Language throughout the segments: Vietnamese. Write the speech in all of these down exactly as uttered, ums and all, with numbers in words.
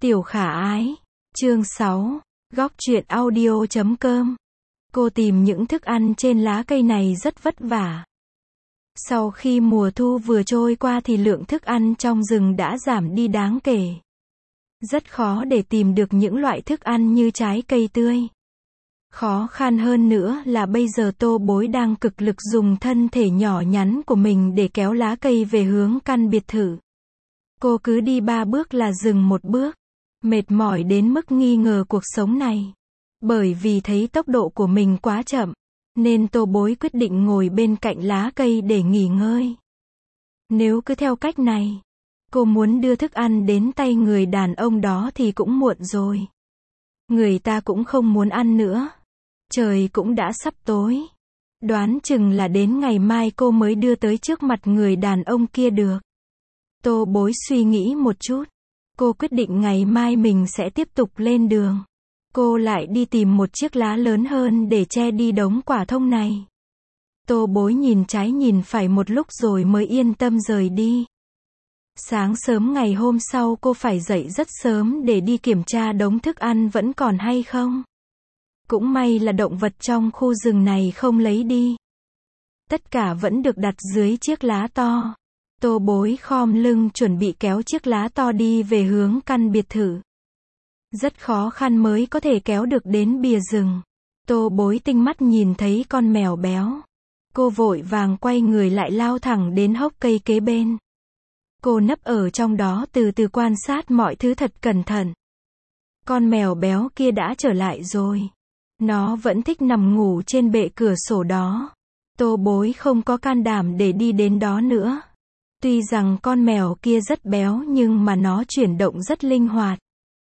Tiểu khả ái. Chương sáu. Góc truyện audio chấm com. Cô tìm những thức ăn trên lá cây này rất vất vả. Sau khi mùa thu vừa trôi qua thì lượng thức ăn trong rừng đã giảm đi đáng kể. Rất khó để tìm được những loại thức ăn như trái cây tươi. Khó khăn hơn nữa là bây giờ Tô Bối đang cực lực dùng thân thể nhỏ nhắn của mình để kéo lá cây về hướng căn biệt thự. Cô cứ đi ba bước là dừng một bước. Mệt mỏi đến mức nghi ngờ cuộc sống này. Bởi vì thấy tốc độ của mình quá chậm, nên Tô Bối quyết định ngồi bên cạnh lá cây để nghỉ ngơi. Nếu cứ theo cách này, cô muốn đưa thức ăn đến tay người đàn ông đó thì cũng muộn rồi. Người ta cũng không muốn ăn nữa. Trời cũng đã sắp tối. Đoán chừng là đến ngày mai cô mới đưa tới trước mặt người đàn ông kia được. Tô Bối suy nghĩ một chút. Cô quyết định ngày mai mình sẽ tiếp tục lên đường. Cô lại đi tìm một chiếc lá lớn hơn để che đi đống quả thông này. Tô Bối nhìn trái nhìn phải một lúc rồi mới yên tâm rời đi. Sáng sớm ngày hôm sau cô phải dậy rất sớm để đi kiểm tra đống thức ăn vẫn còn hay không. Cũng may là động vật trong khu rừng này không lấy đi. Tất cả vẫn được đặt dưới chiếc lá to. Tô Bối khom lưng chuẩn bị kéo chiếc lá to đi về hướng căn biệt thự. Rất khó khăn mới có thể kéo được đến bìa rừng. Tô Bối tinh mắt nhìn thấy con mèo béo. Cô vội vàng quay người lại lao thẳng đến hốc cây kế bên. Cô nấp ở trong đó từ từ quan sát mọi thứ thật cẩn thận. Con mèo béo kia đã trở lại rồi. Nó vẫn thích nằm ngủ trên bệ cửa sổ đó. Tô Bối không có can đảm để đi đến đó nữa. Tuy rằng con mèo kia rất béo nhưng mà nó chuyển động rất linh hoạt.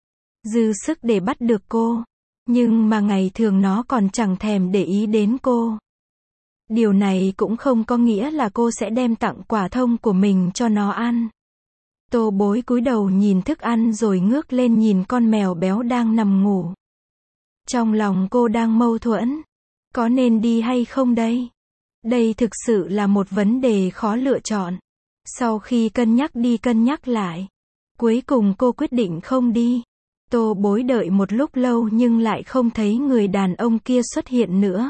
Dư sức để bắt được cô. Nhưng mà ngày thường nó còn chẳng thèm để ý đến cô. Điều này cũng không có nghĩa là cô sẽ đem tặng quả thông của mình cho nó ăn. Tô Bối cúi đầu nhìn thức ăn rồi ngước lên nhìn con mèo béo đang nằm ngủ. Trong lòng cô đang mâu thuẫn. Có nên đi hay không đây? Đây thực sự là một vấn đề khó lựa chọn. Sau khi cân nhắc đi cân nhắc lại, cuối cùng cô quyết định không đi. Tô Bối đợi một lúc lâu nhưng lại không thấy người đàn ông kia xuất hiện nữa.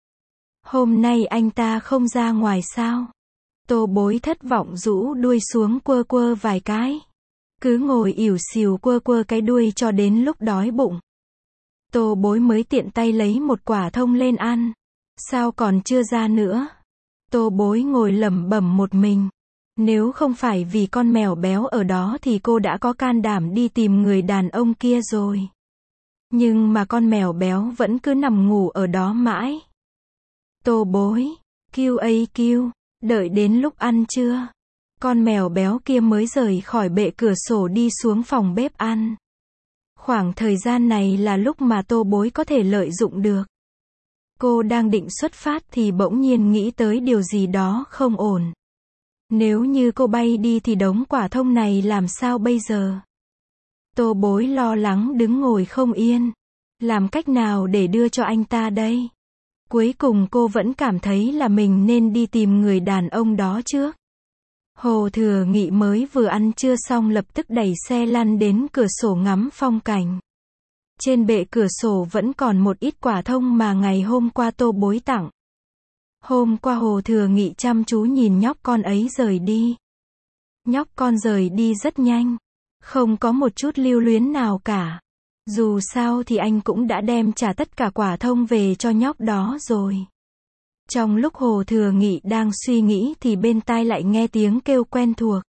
Hôm nay anh ta không ra ngoài sao? Tô Bối thất vọng rũ đuôi xuống quơ quơ vài cái. Cứ ngồi ỉu xìu quơ quơ cái đuôi cho đến lúc đói bụng. Tô Bối mới tiện tay lấy một quả thông lên ăn. Sao còn chưa ra nữa? Tô Bối ngồi lẩm bẩm một mình. Nếu không phải vì con mèo béo ở đó thì cô đã có can đảm đi tìm người đàn ông kia rồi. Nhưng mà con mèo béo vẫn cứ nằm ngủ ở đó mãi. Tô Bối, kêu ấy kêu, đợi đến lúc ăn trưa. Con mèo béo kia mới rời khỏi bệ cửa sổ đi xuống phòng bếp ăn. Khoảng thời gian này là lúc mà Tô Bối có thể lợi dụng được. Cô đang định xuất phát thì bỗng nhiên nghĩ tới điều gì đó không ổn. Nếu như cô bay đi thì đống quả thông này làm sao bây giờ? Tô Bối lo lắng đứng ngồi không yên. Làm cách nào để đưa cho anh ta đây? Cuối cùng cô vẫn cảm thấy là mình nên đi tìm người đàn ông đó trước. Hồ Thừa Nghị mới vừa ăn trưa xong lập tức đẩy xe lăn đến cửa sổ ngắm phong cảnh. Trên bệ cửa sổ vẫn còn một ít quả thông mà ngày hôm qua Tô Bối tặng. Hôm qua Hồ Thừa Nghị chăm chú nhìn nhóc con ấy rời đi. Nhóc con rời đi rất nhanh. Không có một chút lưu luyến nào cả. Dù sao thì anh cũng đã đem trả tất cả quả thông về cho nhóc đó rồi. Trong lúc Hồ Thừa Nghị đang suy nghĩ thì bên tai lại nghe tiếng kêu quen thuộc.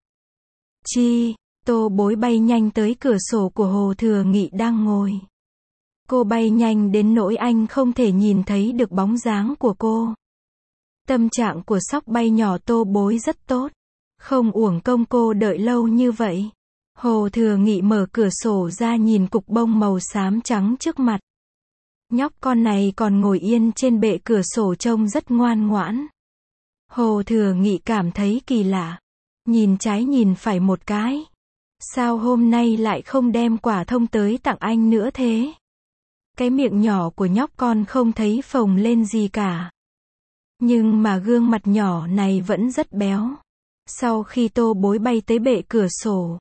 Chi, Tô Bối bay nhanh tới cửa sổ của Hồ Thừa Nghị đang ngồi. Cô bay nhanh đến nỗi anh không thể nhìn thấy được bóng dáng của cô. Tâm trạng của sóc bay nhỏ Tô Bối rất tốt. Không uổng công cô đợi lâu như vậy. Hồ Thừa Nghị mở cửa sổ ra nhìn cục bông màu xám trắng trước mặt. Nhóc con này còn ngồi yên trên bệ cửa sổ trông rất ngoan ngoãn. Hồ Thừa Nghị cảm thấy kỳ lạ. Nhìn trái nhìn phải một cái. Sao hôm nay lại không đem quả thông tới tặng anh nữa thế? Cái miệng nhỏ của nhóc con không thấy phồng lên gì cả. Nhưng mà gương mặt nhỏ này vẫn rất béo. Sau khi Tô Bối bay tới bệ cửa sổ,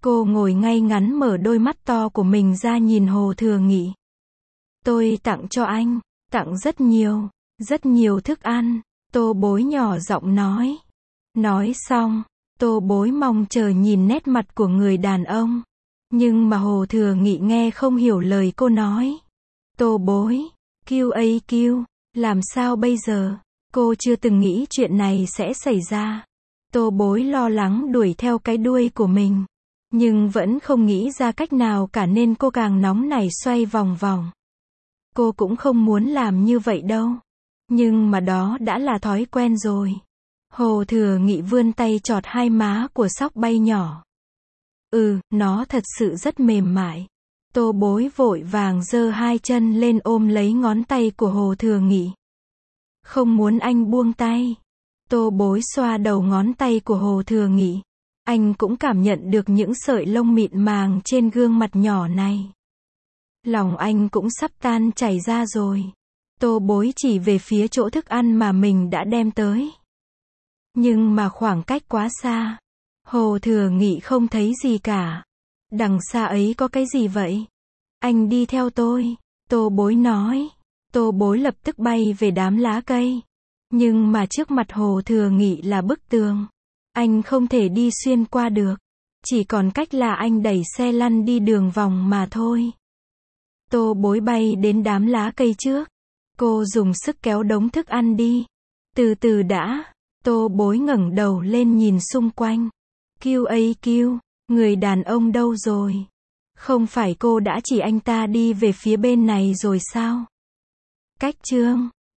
Cô ngồi ngay ngắn mở đôi mắt to của mình ra nhìn Hồ Thừa Nghị. Tôi tặng cho anh, tặng rất nhiều, rất nhiều thức ăn, Tô Bối nhỏ giọng nói. Nói xong, Tô Bối mong chờ nhìn nét mặt của người đàn ông. Nhưng mà Hồ Thừa Nghị nghe không hiểu lời cô nói. Tô Bối, Q A Q, làm sao bây giờ? Cô chưa từng nghĩ chuyện này sẽ xảy ra. Tô Bối lo lắng đuổi theo cái đuôi của mình. Nhưng vẫn không nghĩ ra cách nào cả nên cô càng nóng nảy xoay vòng vòng. Cô cũng không muốn làm như vậy đâu. Nhưng mà đó đã là thói quen rồi. Hồ Thừa Nghị vươn tay chọt hai má của Sóc Bay nhỏ. Ừ, nó thật sự rất mềm mại. Tô Bối vội vàng giơ hai chân lên ôm lấy ngón tay của Hồ Thừa Nghị. Không muốn anh buông tay. Tô Bối xoa đầu ngón tay của Hồ Thừa Nghị. Anh cũng cảm nhận được những sợi lông mịn màng trên gương mặt nhỏ này. Lòng anh cũng sắp tan chảy ra rồi. Tô Bối chỉ về phía chỗ thức ăn mà mình đã đem tới. Nhưng mà khoảng cách quá xa. Hồ Thừa Nghị không thấy gì cả. Đằng xa ấy có cái gì vậy? Anh đi theo tôi. Tô Bối nói. Tô Bối lập tức bay về đám lá cây. Nhưng mà trước mặt Hồ Thừa Nghị là bức tường. Anh không thể đi xuyên qua được. Chỉ còn cách là anh đẩy xe lăn đi đường vòng mà thôi. Tô Bối bay đến đám lá cây trước. Cô dùng sức kéo đống thức ăn đi. Từ từ đã. Tô Bối ngẩng đầu lên nhìn xung quanh. Q A Q, người đàn ông đâu rồi? Không phải cô đã chỉ anh ta đi về phía bên này rồi sao? Cách chương